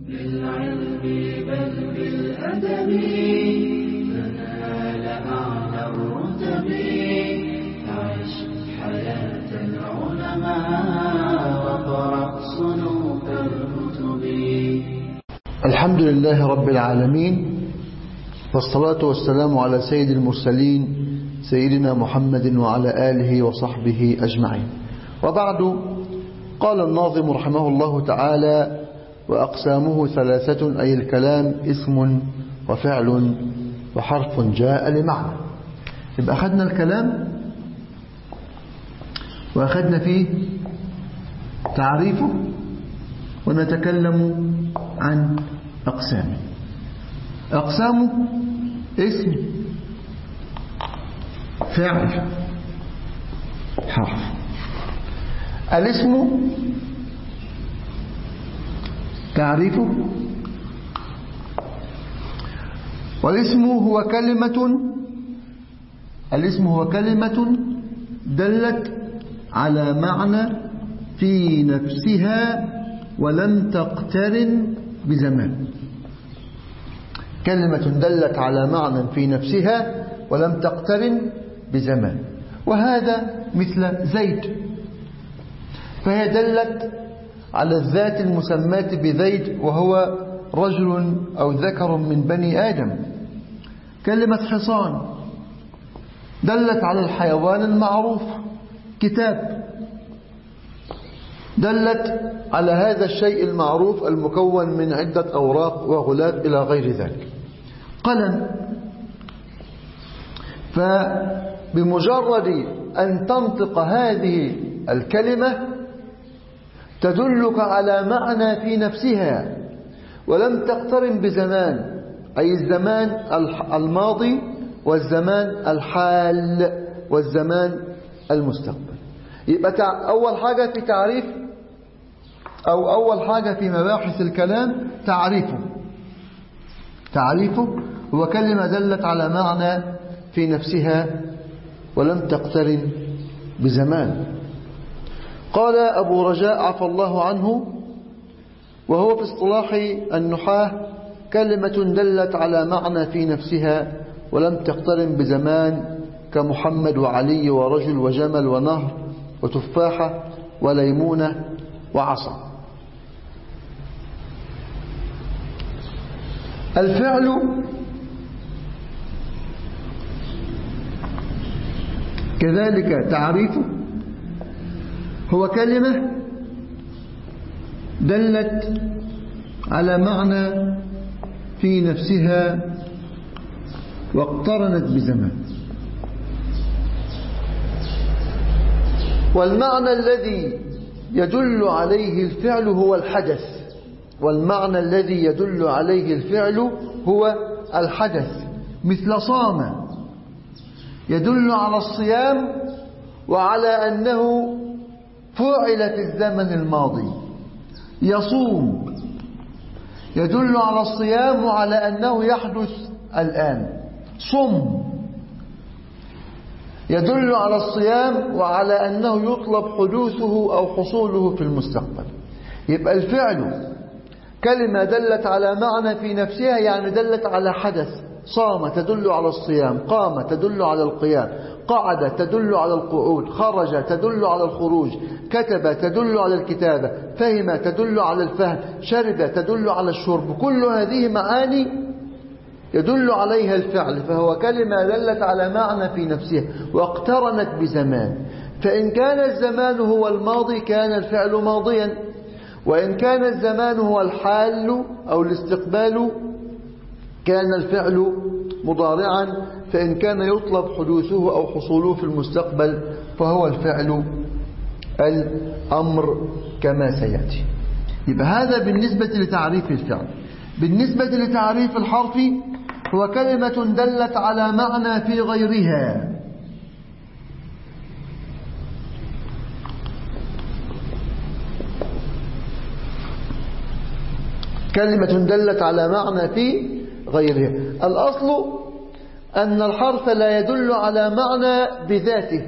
بالعلم بل بالأدب تنال أعلى الرتب عش حياة العلماء وقرأ صنوف الكتب. الحمد لله رب العالمين، والصلاة والسلام على سيد المرسلين سيدنا محمد وعلى آله وصحبه أجمعين. وبعد، قال الناظم رحمه الله تعالى: وأقسامه ثلاثة، أي الكلام اسم وفعل وحرف جاء لمعنى. يبقى أخذنا الكلام وأخذنا فيه تعريفه، ونتكلم عن أقسامه. أقسامه اسم، فعل، حرف. الاسم تعريفه: والاسم هو كلمة دلت على معنى في نفسها ولم تقترن بزمان. كلمة دلت على معنى في نفسها ولم تقترن بزمان، وهذا مثل زيد، فهي دلت على الذات المسماة بزيد، وهو رجل أو ذكر من بني آدم. كلمة حصان دلت على الحيوان المعروف. كتاب دلت على هذا الشيء المعروف المكون من عدة أوراق وغلاف إلى غير ذلك. قلم، فبمجرد أن تنطق هذه الكلمة تدلك على معنى في نفسها ولم تقترن بزمان، أي الزمان الماضي والزمان الحال والزمان المستقبل. يبقى أول حاجة في تعريف، أو أول حاجة في مباحث الكلام تعريفه هو كلمة دلت على معنى في نفسها ولم تقترن بزمان. قال أبو رجاء عفى الله عنه، وهو في اصطلاح النحاة كلمة دلت على معنى في نفسها ولم تقترن بزمان، كمحمد وعلي ورجل وجمل ونهر وتفاحة وليمونة وعصا. الفعل كذلك تعريفه هو كلمة دلت على معنى في نفسها واقترنت بزمان، والمعنى الذي يدل عليه الفعل هو الحدث. هو الحدث، مثل صام يدل على الصيام وعلى أنه فعل في الزمن الماضي. يصوم يدل على الصيام وعلى أنه يحدث الآن. صم يدل على الصيام وعلى أنه يطلب حدوثه أو حصوله في المستقبل. يبقى الفعل كلمة دلت على معنى في نفسها، يعني دلت على حدث. صام تدل على الصيام، قام تدل على القيام، قعد تدل على القعود، خرج تدل على الخروج، كتب تدل على الكتابة، فهم تدل على الفهم، شرب تدل على الشرب. كل هذه معاني يدل عليها الفعل، فهو كلمة دلت على معنى في نفسها واقترنت بزمان. فإن كان الزمان هو الماضي كان الفعل ماضيا، وإن كان الزمان هو الحال أو الاستقبال كان الفعل مضارعا، فإن كان يطلب حدوثه أو حصوله في المستقبل فهو الفعل الأمر كما سيأتي. يبقى هذا بالنسبة لتعريف الفعل. بالنسبة لتعريف الحرف هو كلمة دلت على معنى في غيرها. كلمة دلت على معنى في غيرها. الأصل أن الحرف لا يدل على معنى بذاته،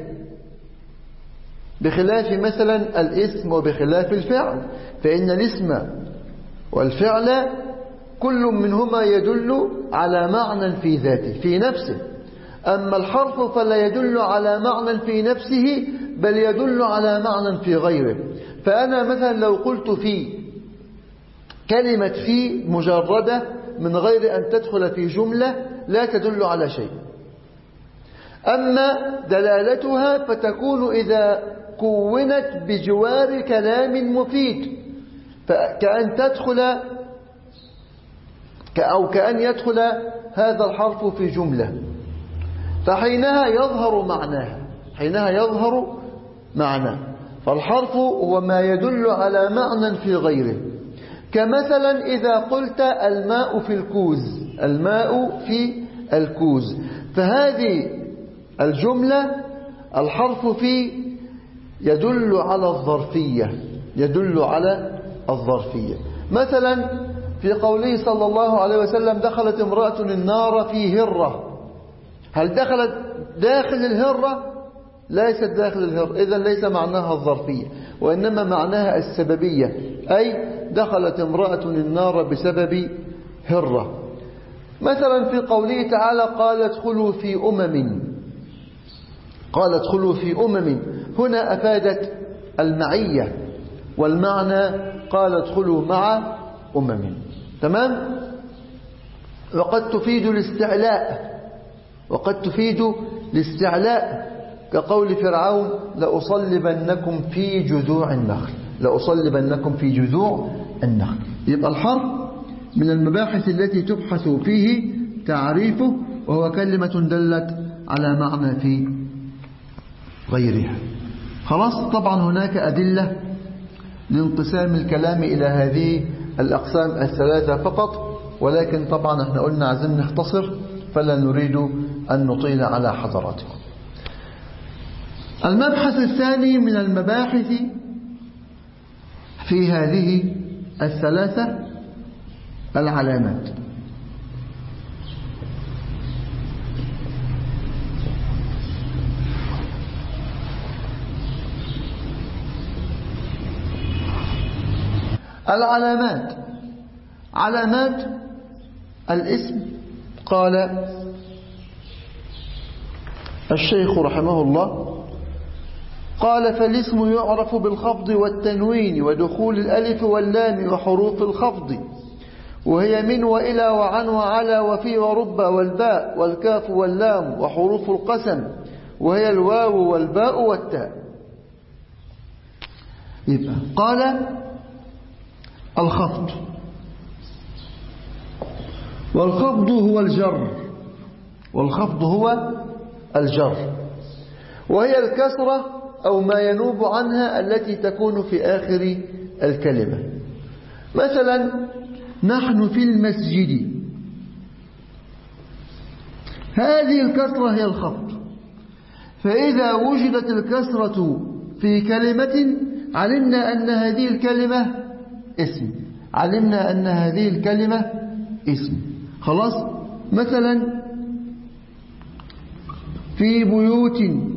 بخلاف مثلا الاسم وبخلاف الفعل، فإن الاسم والفعل كل منهما يدل على معنى في ذاته في نفسه. أما الحرف فلا يدل على معنى في نفسه بل يدل على معنى في غيره. فأنا مثلا لو قلت في، كلمة في مجردة من غير أن تدخل في جملة لا تدل على شيء. أما دلالتها فتكون إذا كونت بجوار كلام مفيد، كأن تدخل أو كأن يدخل هذا الحرف في جملة، فحينها يظهر معناها، حينها يظهر معناه. فالحرف هو ما يدل على معنى في غيره. كمثلا إذا قلت الماء في الكوز، الماء في الكوز، فهذه الجملة الحرف في يدل على الظرفية، يدل على الظرفية. مثلا في قوله صلى الله عليه وسلم دخلت امرأة النار في هرة، هل دخلت داخل الهرة؟ ليست داخل الهرة، إذا ليس معناها الظرفية وإنما معناها السببية، أي دخلت امرأة النار بسبب هرة. مثلا في قوله تعالى قال ادخلوا في أمم، قال ادخلوا في أمم، هنا أفادت المعية، والمعنى قال ادخلوا مع أمم. تمام؟ وقد تفيد الاستعلاء، وقد تفيد الاستعلاء كقول فرعون لأصلبنكم في جذوع النخل، لأصلبنكم في جذوع النخل. يبقى الحرف من المباحث التي تبحث فيه تعريفه، وهو كلمة دلت على معنى في غيرها. خلاص. طبعا هناك أدلة لانقسام الكلام إلى هذه الأقسام الثلاثة فقط، ولكن طبعا احنا قلنا عايزين نختصر فلا نريد أن نطيل على حضراتكم. المبحث الثاني من المباحث في هذه الثلاثة العلامات. العلامات، علامات الاسم. قال الشيخ رحمه الله قال فالاسم يعرف بالخفض والتنوين ودخول الألف واللام وحروف الخفض، وهي من وإلى وعن وعلى وفي ورب والباء والكاف واللام وحروف القسم، وهي الواو والباء والتاء. يبقى قال الخفض، والخفض هو الجر، والخفض هو الجر، وهي الكسرة أو ما ينوب عنها التي تكون في آخر الكلمة. مثلا نحن في المسجد، هذه الكسرة هي الخفض. فإذا وجدت الكسرة في كلمة علمنا أن هذه الكلمة اسم، علمنا أن هذه الكلمة اسم. خلاص. مثلا في بيوت،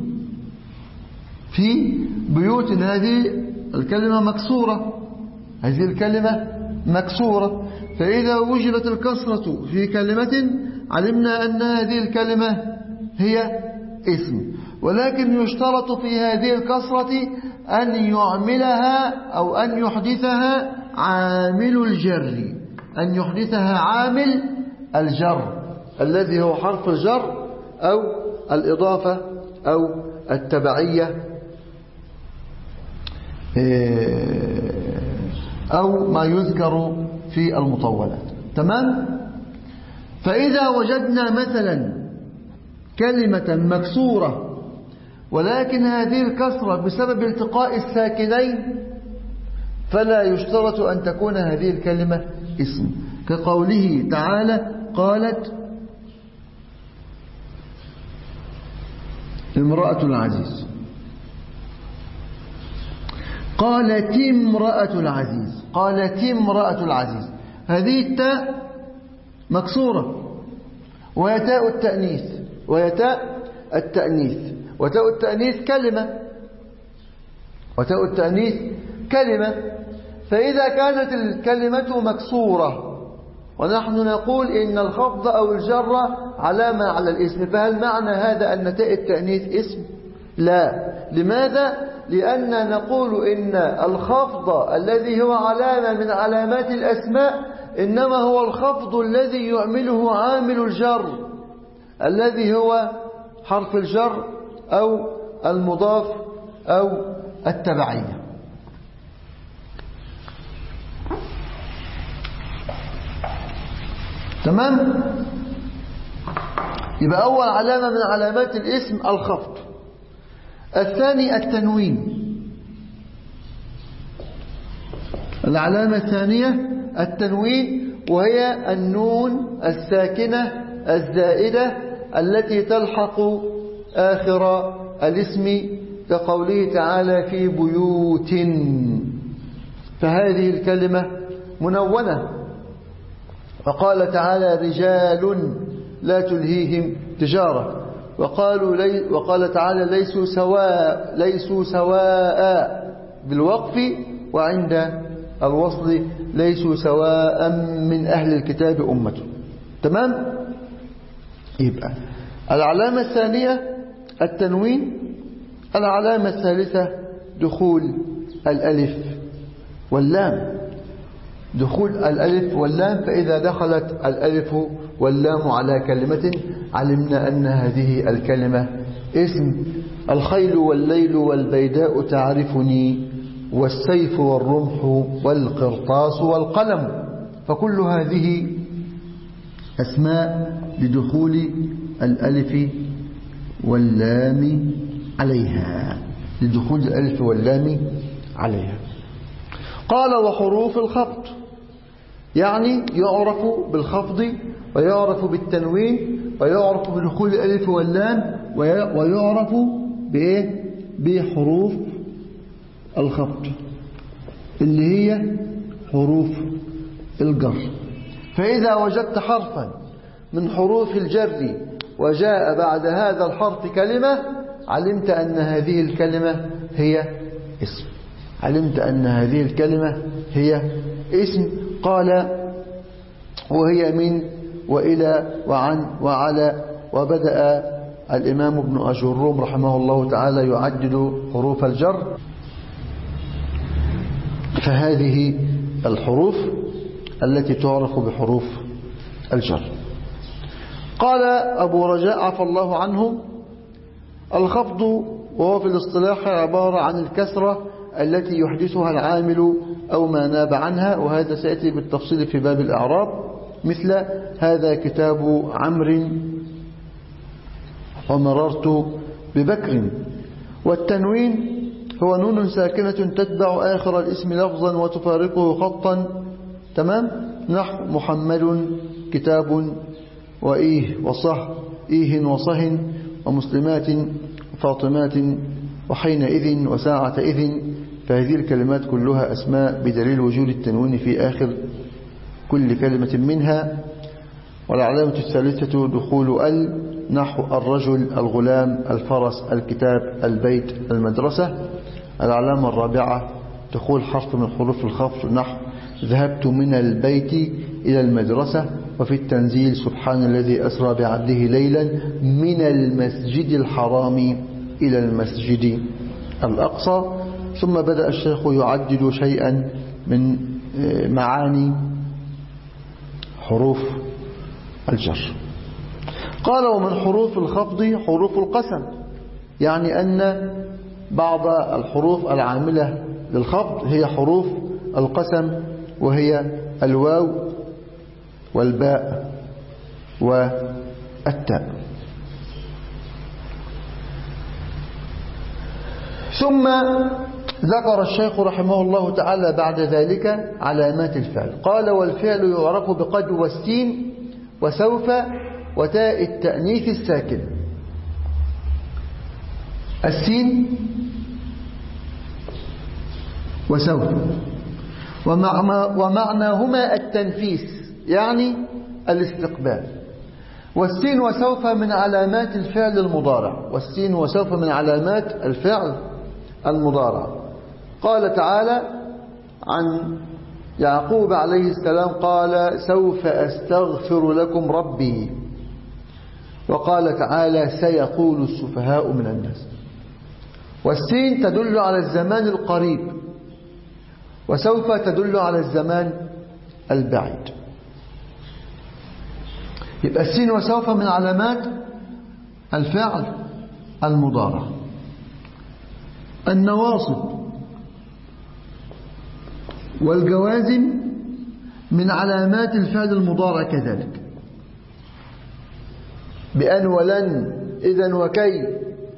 في بيوت، هذه الكلمة مكسورة، هذه الكلمة مكسورة. فإذا وجدت الكسرة في كلمة علمنا أن هذه الكلمة هي اسم. ولكن يشترط في هذه الكسرة أن يعملها أو أن يحدثها عامل الجر، أن يحدثها عامل الجر الذي هو حرف الجر أو الإضافة أو التبعية أو ما يذكر في المطولات. تمام؟ فإذا وجدنا مثلا كلمة مكسورة ولكن هذه الكسرة بسبب التقاء الساكنين فلا يشترط أن تكون هذه الكلمة اسم، كقوله تعالى قالت امرأة العزيز، قالت امرأة العزيز، قالت امرأة العزيز. هذه التاء مكسورة وهي تاء التأنيث، وهي تاء التأنيث، وتاء التأنيث كلمة، وتاء التأنيث كلمة. فإذا كانت الكلمة مكسورة ونحن نقول إن الخفض أو الجر علامة على الاسم، فهل معنى هذا أن تاء التأنيث اسم؟ لا. لماذا؟ لأن نقول إن الخفض الذي هو علامة من علامات الأسماء إنما هو الخفض الذي يعمله عامل الجر الذي هو حرف الجر أو المضاف أو التبعية. تمام؟ يبقى أول علامة من علامات الاسم الخفض. الثاني التنوين. العلامة الثانية التنوين، وهي النون الساكنة الزائدة التي تلحق آخر الاسم كقوله تعالى في بيوت، فهذه الكلمة منونة. وقال تعالى رجال لا تلهيهم تجارة، وقال تعالى ليسوا سواء بالوقف، وعند الوصل ليسوا سواء من أهل الكتاب أمة. تمام؟ يبقى العلامة الثانية التنوين. العلامة الثالثة دخول الألف واللام. دخول الألف واللام، فإذا دخلت الألف واللام على كلمة علمنا أن هذه الكلمة اسم. الخيل والليل والبيداء تعرفني، والسيف والرمح والقرطاس والقلم، فكل هذه أسماء لدخول الألف واللام عليها، لدخول الألف واللام عليها. قال وحروف الخفض، يعني يعرف بالخفض ويعرف بالتنوين ويعرف بدخول الألف واللام ويعرف بإيه؟ بحروف الخفض اللي هي حروف الجر. فإذا وجدت حرفا من حروف الجر وجاء بعد هذا الحرف كلمة علمت أن هذه الكلمة هي اسم، علمت أن هذه الكلمة هي اسم. قال وهي من وإلى وعن وعلى. وبدأ الإمام ابن أجروم رحمه الله تعالى يعدد حروف الجر، فهذه الحروف التي تعرف بحروف الجر. قال أبو رجاء عفى الله عنه الخفض وهو في الاصطلاح عبارة عن الكسرة التي يحدثها العامل أو ما ناب عنها، وهذا سيأتي بالتفصيل في باب الإعراب، مثل هذا كتاب عمرو ومررت ببكر. والتنوين هو نون ساكنة تتبع آخر الاسم لفظا وتفارقه خطا. تمام؟ نحو محمد كتاب وإيه وصه إيه وصه ومسلمات فاطمات وحينئذ وساعة إذن. فهذه الكلمات كلها أسماء بدليل وجود التنوين في آخر كل كلمة منها. والعلامة الثالثة دخول نحو الرجل الغلام الفرس الكتاب البيت المدرسة. العلامة الرابعة دخول حرف من حروف الخفض نحو ذهبت من البيت إلى المدرسة. وفي التنزيل سبحان الذي أسرى بعبده ليلا من المسجد الحرام إلى المسجد الأقصى. ثم بدأ الشيخ يعدد شيئا من معاني حروف الجر. قال ومن حروف الخفض حروف القسم، يعني أن بعض الحروف العاملة للخفض هي حروف القسم، وهي الواو والباء والتاء. ثم ذكر الشيخ رحمه الله تعالى بعد ذلك علامات الفعل. قال والفعل يعرف بقد والسين وسوف وتاء التأنيث الساكن. السين وسوف ومعناهما التنفيس يعني الاستقبال. والسين وسوف من علامات الفعل المضارع، والسين وسوف من علامات الفعل المضارع. قال تعالى عن يعقوب عليه السلام قال سوف أستغفر لكم ربي، وقال تعالى سيقول السفهاء من الناس. والسين تدل على الزمان القريب، وسوف تدل على الزمان البعيد. يبقى السين وسوف من علامات الفعل المضارع. النواصب والجوازم من علامات الفعل المضارع كذلك، بأن ولن إذن وكي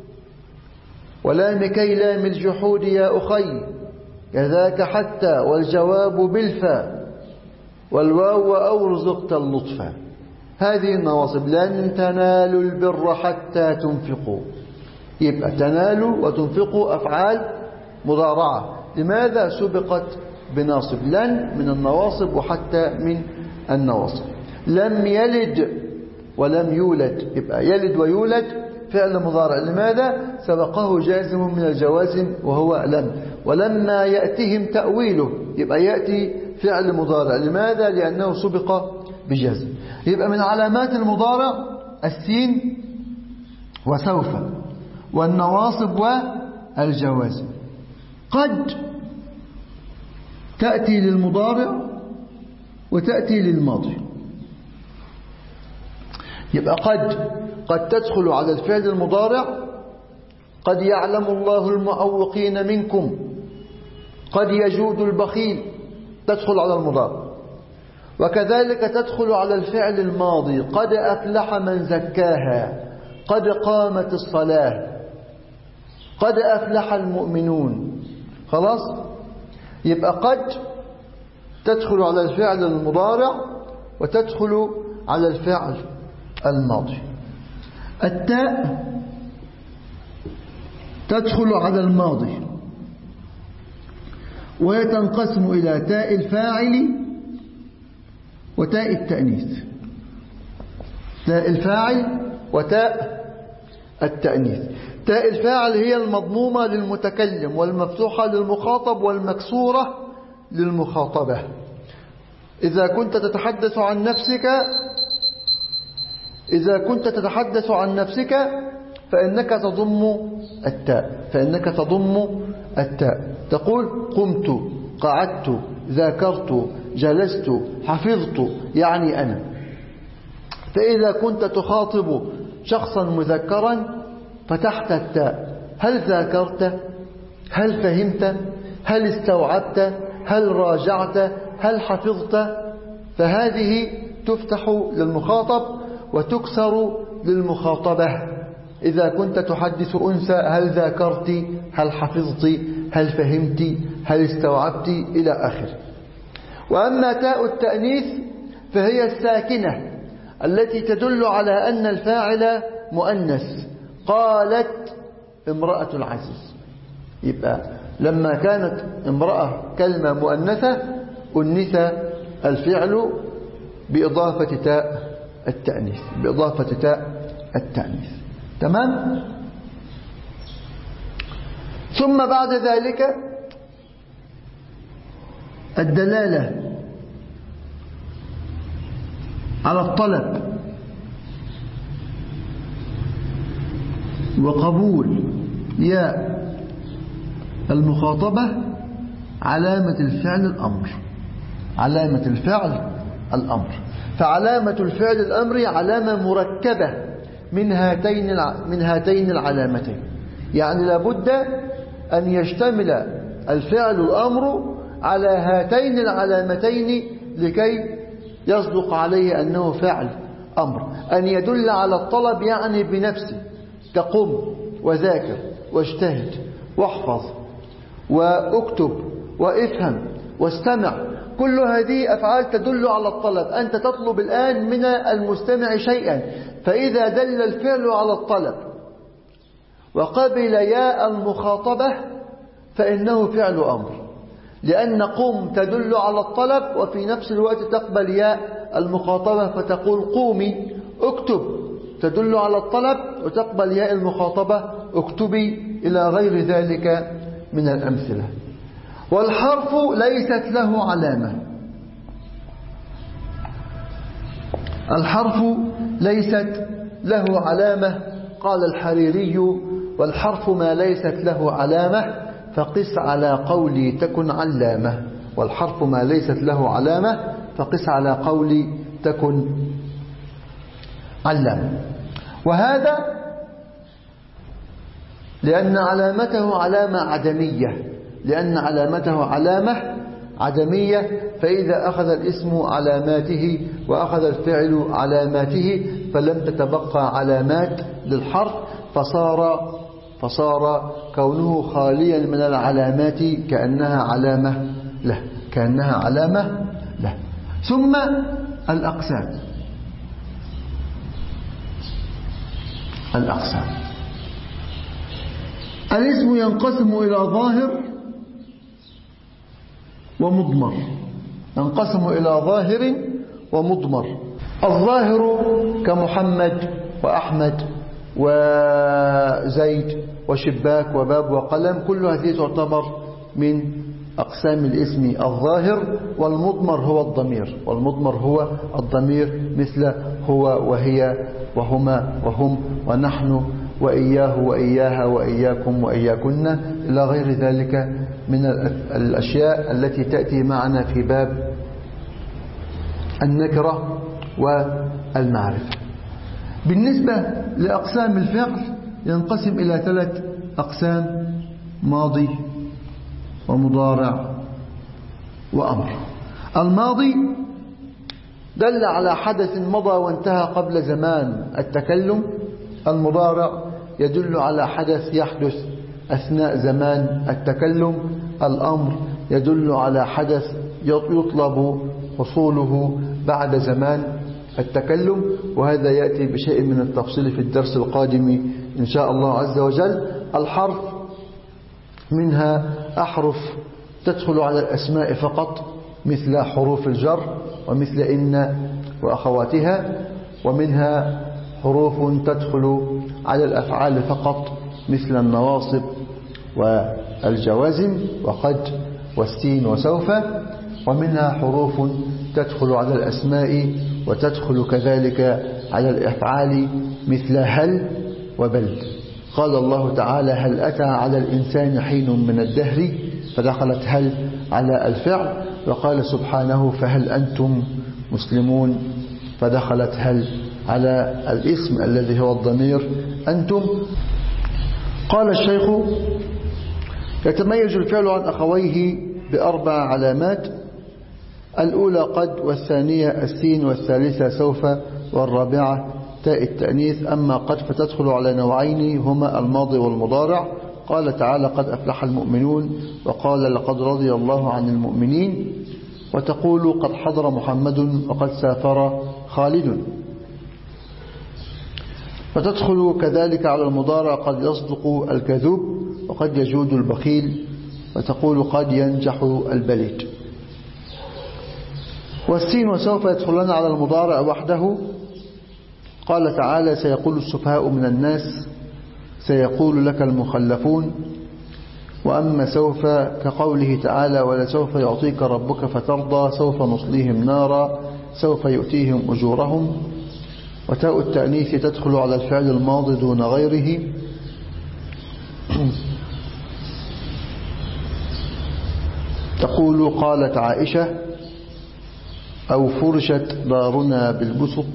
ولام كي لام الجحود يا أخي كذاك حتى والجواب بالفاء والواو أو رزقت اللطفا. هذه النواصب. لن تنالوا البر حتى تنفقوا. يبقى تنالوا وتنفقوا أفعال مضارعة. لماذا سبقت بناصب؟ لن من النواصب وحتى من النواصب. لم يلد ولم يولد، يبقى يلد ويولد فعل مضارع. لماذا؟ سبقه جازم من الجوازم وهو لم. ولما يأتهم تأويله، يبقى يأتي فعل مضارع. لماذا؟ لأنه سبق بجازم. يبقى من علامات المضارع السين وسوف والنواصب والجوازم. قد تأتي للمضارع وتأتي للماضي. يبقى قد تدخل على الفعل المضارع. قد يعلم الله المعوقين منكم. قد يجود البخيل، تدخل على المضارع. وكذلك تدخل على الفعل الماضي. قد أفلح من زكاها. قد قامت الصلاة. قد أفلح المؤمنون. خلاص؟ يبقى قد تدخل على الفعل المضارع وتدخل على الفعل الماضي. التاء تدخل على الماضي، وهي تنقسم إلى تاء الفاعل وتاء التأنيث. تاء الفاعل وتاء التأنيث. تاء الفاعل هي المضمومة للمتكلم والمفتوحة للمخاطب والمكسورة للمخاطبة. إذا كنت تتحدث عن نفسك فإنك تضم التاء. تقول قمت، قعدت، ذاكرت، جلست، حفظت، يعني أنا. فإذا كنت تخاطب شخصا مذكرا فتحت التاء. هل ذاكرت؟ هل فهمت؟ هل استوعبت؟ هل راجعت؟ هل حفظت؟ فهذه تفتح للمخاطب وتكسر للمخاطبة. إذا كنت تحدث أنثى هل ذاكرت؟ هل حفظت؟ هل فهمت؟ هل استوعبت؟ إلى آخر. وأما تاء التأنيث فهي الساكنة التي تدل على أن الفاعل مؤنث. قالت امرأة العزيز. يبقى لما كانت امرأة كلمة مؤنثة أنث الفعل بإضافة تاء التأنيث. تمام؟ ثم بعد ذلك الدلالة على الطلب وقبول ياء المخاطبة علامة الفعل الأمر. فعلامة الفعل الأمر علامة مركبة من هاتين العلامتين. يعني لابد أن يشتمل الفعل الأمر على هاتين العلامتين لكي يصدق عليه أنه فعل أمر. أن يدل على الطلب يعني بنفسه، كقم وذاكر واجتهد واحفظ واكتب وافهم واستمع. كل هذه أفعال تدل على الطلب. أنت تطلب الآن من المستمع شيئا، فإذا دل الفعل على الطلب وقبل ياء المخاطبة فإنه فعل أمر، لأن قم تدل على الطلب وفي نفس الوقت تقبل ياء المخاطبة فتقول قومي. اكتب تدل على الطلب وتقبل ياء المخاطبة اكتبي، إلى غير ذلك من الأمثلة. والحرف ليست له علامة. الحرف ليست له علامة. قال الحريري: والحرف ما ليست له علامة فقس على قولي تكن علامة. والحرف ما ليست له علامة فقس على قولي تكن علامة. وهذا لأن علامته علامة عدمية، لأن علامته علامة عدمية، فإذا أخذ الاسم علاماته وأخذ الفعل علاماته فلم تتبقى علامات للحرف، فصار كونه خاليا من العلامات كأنها علامة له، كأنها علامة له. ثم الأقسام. الاسم ينقسم إلى ظاهر ومضمر. ينقسم إلى ظاهر ومضمر. الظاهر كمحمد وأحمد وزيد وشباك وباب وقلم، كل هذه تعتبر من أقسام الاسم الظاهر. والمضمر هو الضمير، والمضمر هو الضمير مثل هو وهي وهما وهم ونحن وإياه وإياها وإياكم وإياكن إلى غير ذلك من الأشياء التي تأتي معنا في باب النكرة والمعرفة. بالنسبة لأقسام الفعل ينقسم إلى 3 أقسام: ماضي ومضارع وأمر. الماضي دل على حدث مضى وانتهى قبل زمان التكلم. المضارع يدل على حدث يحدث أثناء زمان التكلم. الأمر يدل على حدث يطلب حصوله بعد زمان التكلم. وهذا يأتي بشيء من التفصيل في الدرس القادم إن شاء الله عز وجل. الحرف منها أحرف تدخل على الأسماء فقط مثل حروف الجر ومثل إن وأخواتها، ومنها حروف تدخل على الأفعال فقط مثل النواصب والجوازم وقد والسين وسوف، ومنها حروف تدخل على الأسماء وتدخل كذلك على الأفعال مثل هل وبل. قال الله تعالى: هل أتى على الإنسان حين من الدهر، فدخلت هل على الفعل. وقال سبحانه: فهل أنتم مسلمون، فدخلت هل على الاسم الذي هو الضمير أنتم. قال الشيخ: يتميز الفعل عن أخويه ب4 علامات: الأولى قد، والثانية السين، والثالثة سوف، والرابعة تاء التأنيث. أما قد فتدخل على نوعين هما الماضي والمضارع. قال تعالى: قد أفلح المؤمنون، وقال: لقد رضي الله عن المؤمنين. وتقول: قد حضر محمد، وقد سافر خالد. فتدخل كذلك على المضارع: قد يصدق الكذوب، وقد يجود البخيل. وتقول: قد ينجح البليد. والسين وسوف يدخلون على المضارع وحده. قال تعالى: سيقول السفهاء من الناس، سيقول لك المخلفون. وأما سوف كقوله تعالى: ولسوف يعطيك ربك فترضى، سوف نصليهم نارا، سوف يؤتيهم أجورهم. وتاء التأنيث تدخل على الفعل الماضي دون غيره. تقول: قالت عائشة، أو فرشت دارنا بالبسط.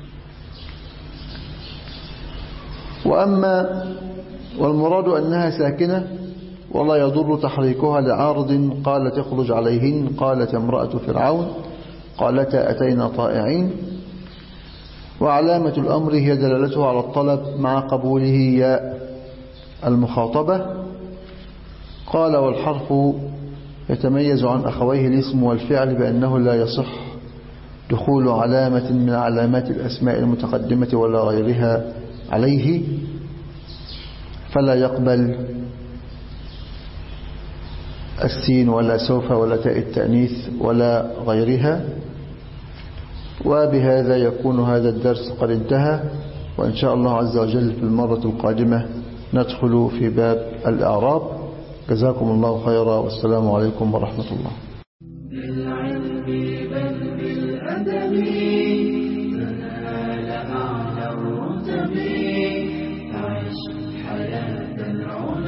والمراد أنها ساكنة ولا يضر تحريكها لعارض. قالت: اخرج عليهن. قالت امرأة فرعون. قالتا: أتينا طائعين. وعلامة الأمر هي دلالته على الطلب مع قبوله ياء المخاطبة. قال: والحرف يتميز عن أخويه الاسم والفعل بأنه لا يصح دخول علامة من علامات الأسماء المتقدمة ولا غيرها عليه، فلا يقبل السين ولا سوف ولا تاء التأنيث ولا غيرها. وبهذا يكون هذا الدرس قد انتهى، وإن شاء الله عز وجل في المرة القادمة ندخل في باب الإعراب. جزاكم الله خيرا، والسلام عليكم ورحمة الله. بالعلم بل بالأدب تنال أعلى الرتب. عش حياة العلماء